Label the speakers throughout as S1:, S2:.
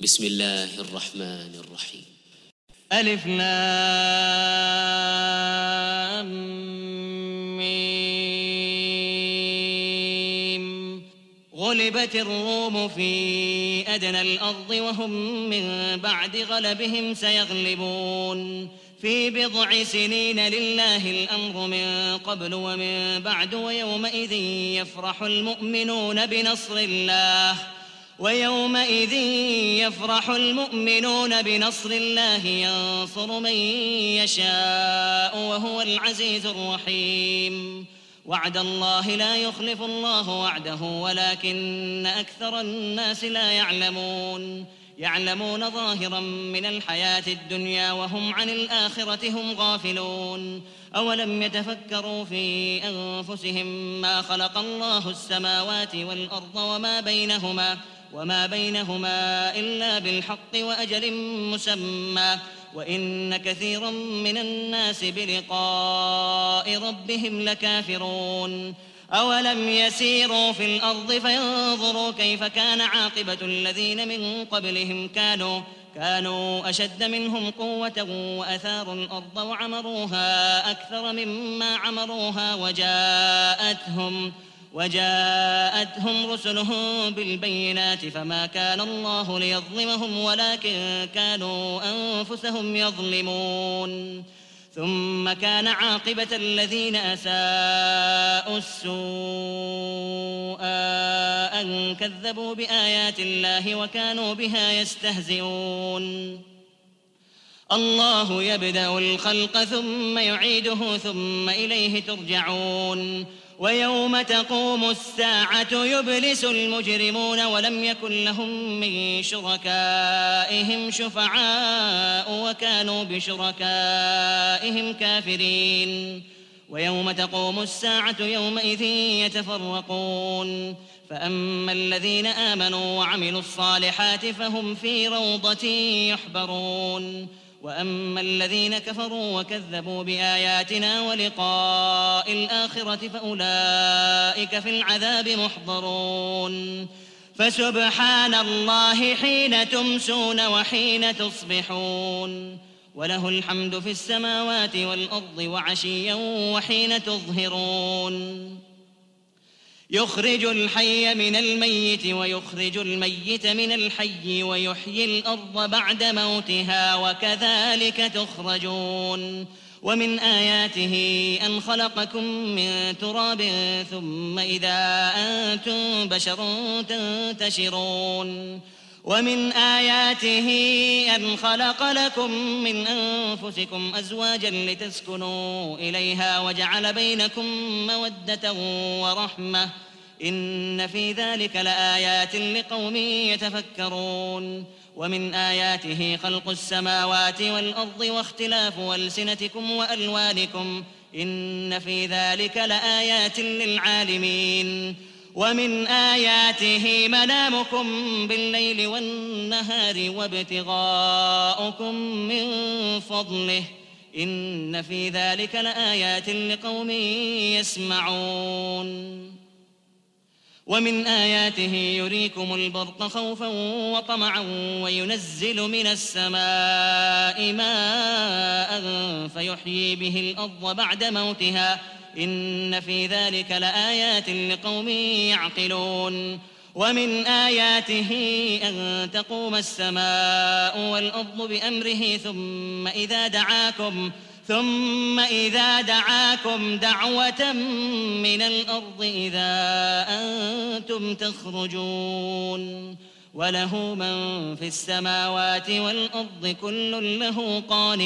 S1: بسم الله الرحمن الرحيم.
S2: ألف لام ميم. غلبت الروم في أدنى الأرض وهم من بعد غلبهم سيغلبون في بضع سنين لله الأمر من قبل ومن بعد ويومئذ يفرح المؤمنون بنصر الله ينصر من يشاء وهو العزيز الرحيم. وعد الله لا يخلف الله وعده ولكن أكثر الناس لا يعلمون ظاهرا من الحياة الدنيا وهم عن الآخرة هم غافلون. أولم يتفكروا في أنفسهم ما خلق الله السماوات والأرض وما بينهما إلا بالحق وأجل مسمى وإن كثيرا من الناس بلقاء ربهم لكافرون. أولم يسيروا في الأرض فينظروا كيف كان عاقبة الذين من قبلهم كانوا أشد منهم قوة وأثاروا الأرض وعمروها أكثر مما عمروها وجاءتهم رسلهم بالبينات فما كان الله ليظلمهم ولكن كانوا أنفسهم يظلمون. ثم كان عاقبة الذين أساءوا السوء أن كذبوا بآيات الله وكانوا بها يستهزئون. الله يبدأ الخلق ثم يعيده ثم إليه ترجعون. ويوم تقوم الساعة يبلس المجرمون ولم يكن لهم من شركائهم شفعاء وكانوا بشركائهم كافرين. ويوم تقوم الساعة يومئذ يتفرقون فأما الذين آمنوا وعملوا الصالحات فهم في روضة يحبرون وأما الذين كفروا وكذبوا بآياتنا ولقاء الآخرة فأولئك في العذاب محضرون. فسبحان الله حين تمسون وحين تصبحون وله الحمد في السماوات والأرض وعشيا وحين تظهرون. يخرج الحي من الميت ويخرج الميت من الحي ويحيي الأرض بعد موتها وكذلك تخرجون. ومن آياته أن خلقكم من تراب ثم إذا أنتم بشر تنتشرون. ومن آياته أن خلق لكم من أنفسكم أزواجا لتسكنوا إليها وجعل بينكم مودة ورحمة إن في ذلك لآيات لقوم يتفكرون. ومن آياته خلق السماوات والأرض واختلاف ألسنتكم وألوانكم إن في ذلك لآيات للعالمين. ومن آياته منامكم بالليل والنهار وابتغاؤكم من فضله إن في ذلك لآيات لقوم يسمعون. ومن آياته يريكم البرق خوفا وطمعا وينزل من السماء ماء فيحيي به الأرض بعد موتها إن في ذلك لآيات لقوم يعقلون. ومن آياته أن تقوم السماء والأرض بأمره ثم إذا دعاكم دعوة من الأرض إذا أنتم تخرجون. وله من في السماوات والأرض كل له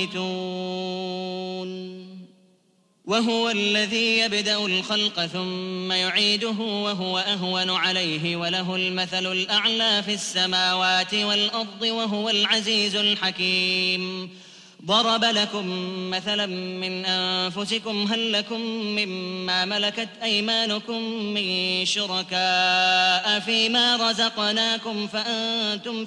S2: قانتون. وهو الذي يبدأ الخلق ثم يعيده وهو أهون عليه وله المثل الأعلى في السماوات والأرض وهو العزيز الحكيم. ضرب لكم مثلا من أنفسكم هل لكم مما ملكت أيمانكم من شركاء فيما رزقناكم فأنتم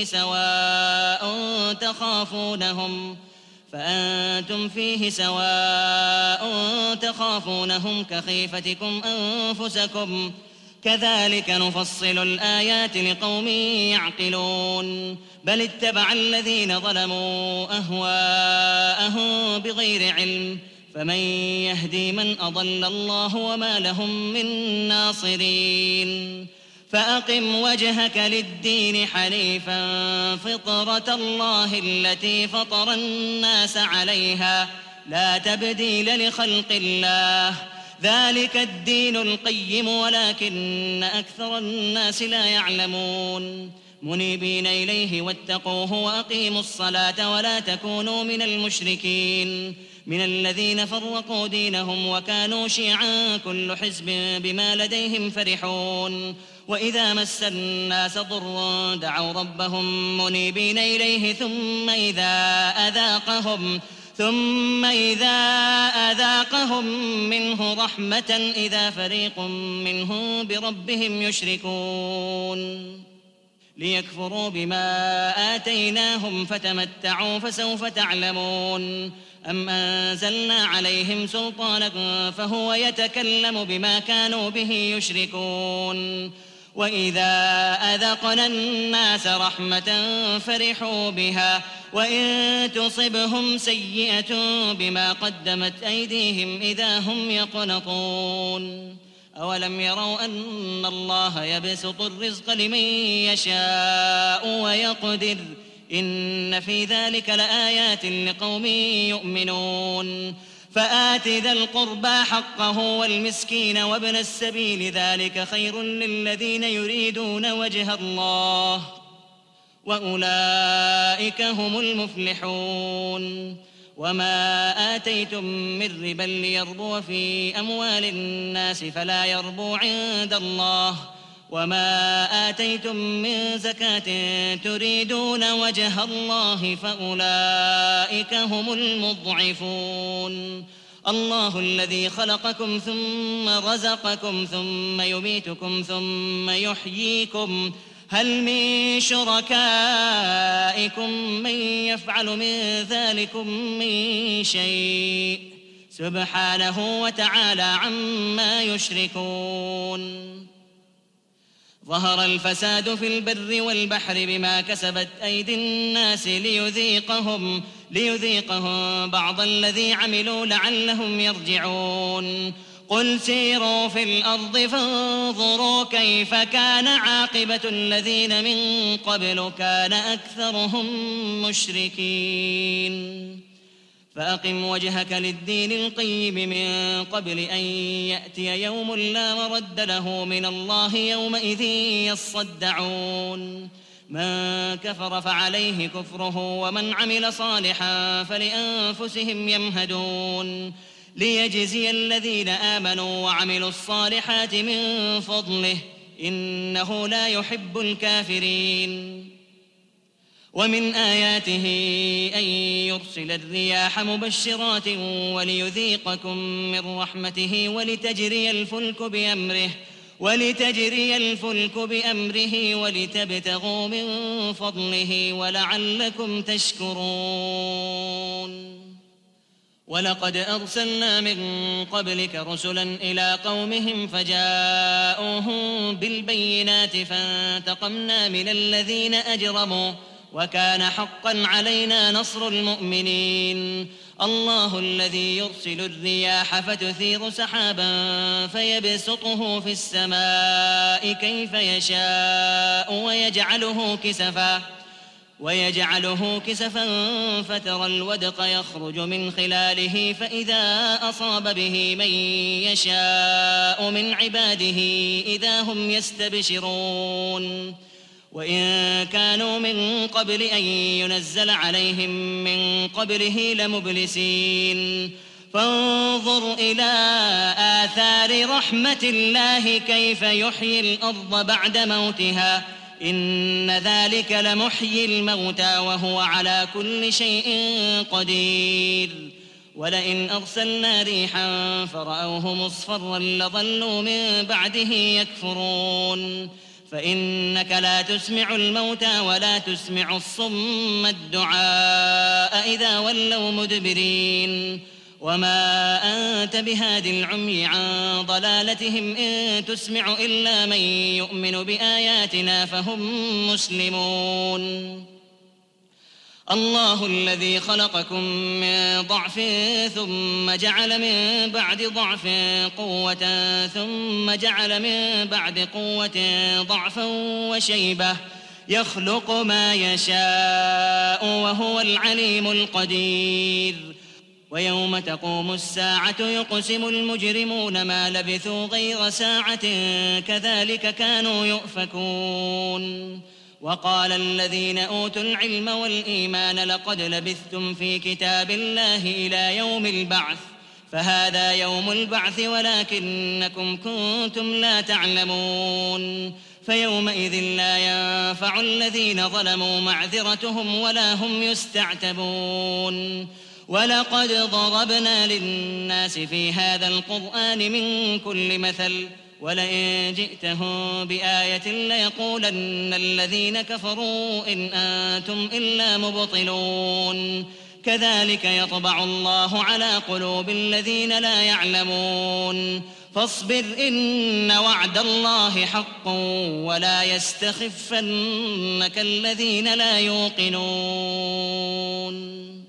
S2: فيه سواء تخافونهم كخيفتكم كذلك نفصل الآيات لقوم يعقلون بل اتبع الذين ظلموا أهواءهم بغير علم فمن يهدي من أضل الله وما لهم من ناصرين فأقم وجهك للدين حنيفا فطرة الله التي فطر الناس عليها لا تبديل لخلق الله ذلك الدين القيم ولكن أكثر الناس لا يعلمون منيبين إليه واتقوه وأقيموا الصلاة ولا تكونوا من المشركين من الذين فرقوا دينهم وكانوا شيعا كل حزب بما لديهم فرحون وإذا مس الناس ضر دعوا ربهم منيبين إليه ثم إذا أذاقهم منه رحمة إذا فريق منهم بربهم يشركون ليكفروا بما آتيناهم فتمتعوا فسوف تعلمون أم أنزلنا عليهم سلطانا فهو يتكلم بما كانوا به يشركون وإذا أذقنا الناس رحمة فرحوا بها وإن تصبهم سيئة بما قدمت أيديهم إذا هم يقنطون أولم يروا أن الله يبسط الرزق لمن يشاء ويقدر إن في ذلك لآيات لقوم يؤمنون فآت ذا القربى حقه والمسكين وابن السبيل ذلك خير للذين يريدون وجه الله وأولئك هم المفلحون وما آتيتم من ربا ليربو في أموال الناس فلا يربو عند الله وما آتيتم من زكاة تريدون وجه الله فأولئك هم المضعفون الله الذي خلقكم ثم رزقكم ثم يميتكم ثم يحييكم هل من شركائكم من يفعل من ذلكم من شيء سبحانه وتعالى عما يشركون ظهر الفساد في البر والبحر بما كسبت أيدي الناس ليذيقهم بعض الذي عملوا لعلهم يرجعون قل سيروا في الأرض فانظروا كيف كان عاقبة الذين من قبل كان أكثرهم مشركين فأقم وجهك للدين القيم من قبل أن يأتي يوم لا مرد له من الله يومئذ يصدعون من كفر فعليه كفره ومن عمل صالحا فلأنفسهم يمهدون ليجزي الذين آمنوا وعملوا الصالحات من فضله إنه لا يحب الكافرين ومن آياته أن يرسل الرياح مبشرات وليذيقكم من رحمته ولتجري الفلك بأمره ولتبتغوا من فضله ولعلكم تشكرون ولقد أرسلنا من قبلك رسلا إلى قومهم فجاءوهم بالبينات فانتقمنا من الذين أجرموا وكان حقا علينا نصر المؤمنين الله الذي يرسل الرياح فتثير سحابا فيبسطه في السماء كيف يشاء ويجعله كسفا فترى الودق يخرج من خلاله فإذا أصاب به من يشاء من عباده إذا هم يستبشرون وإن كانوا من قبل أن ينزل عليهم من قبله لمبلسين فانظر إلى آثار رحمة الله كيف يحيي الأرض بعد موتها إن ذلك لمحيي الموتى وهو على كل شيء قدير ولئن أرسلنا ريحا فرأوه مصفرا لظلوا من بعده يكفرون فإنك لا تسمع الموتى ولا تسمع الصم الدعاء إذا ولوا مدبرين وما أنت بهاد العمي عن ضلالتهم إن تسمع إلا من يؤمن بآياتنا فهم مسلمون. الله الذي خلقكم من ضعف ثم جعل من بعد ضعف قوة ثم جعل من بعد قوة ضعفا وشيبة يخلق ما يشاء وهو العليم القدير. ويوم تقوم الساعة يقسم المجرمون ما لبثوا غير ساعة كذلك كانوا يؤفكون. وقال الذين أوتوا العلم والإيمان لقد لبثتم في كتاب الله إلى يوم البعث فهذا يوم البعث ولكنكم كنتم لا تعلمون. فيومئذ لا ينفع الذين ظلموا معذرتهم ولا هم يستعتبون. ولقد ضربنا للناس في هذا القرآن من كل مثل ولئن جئتهم بآية ليقولن الذين كفروا إن أنتم إلا مبطلون. كذلك يطبع الله على قلوب الذين لا يعلمون. فاصبر إن وعد الله حق ولا يستخفنك الذين لا يوقنون.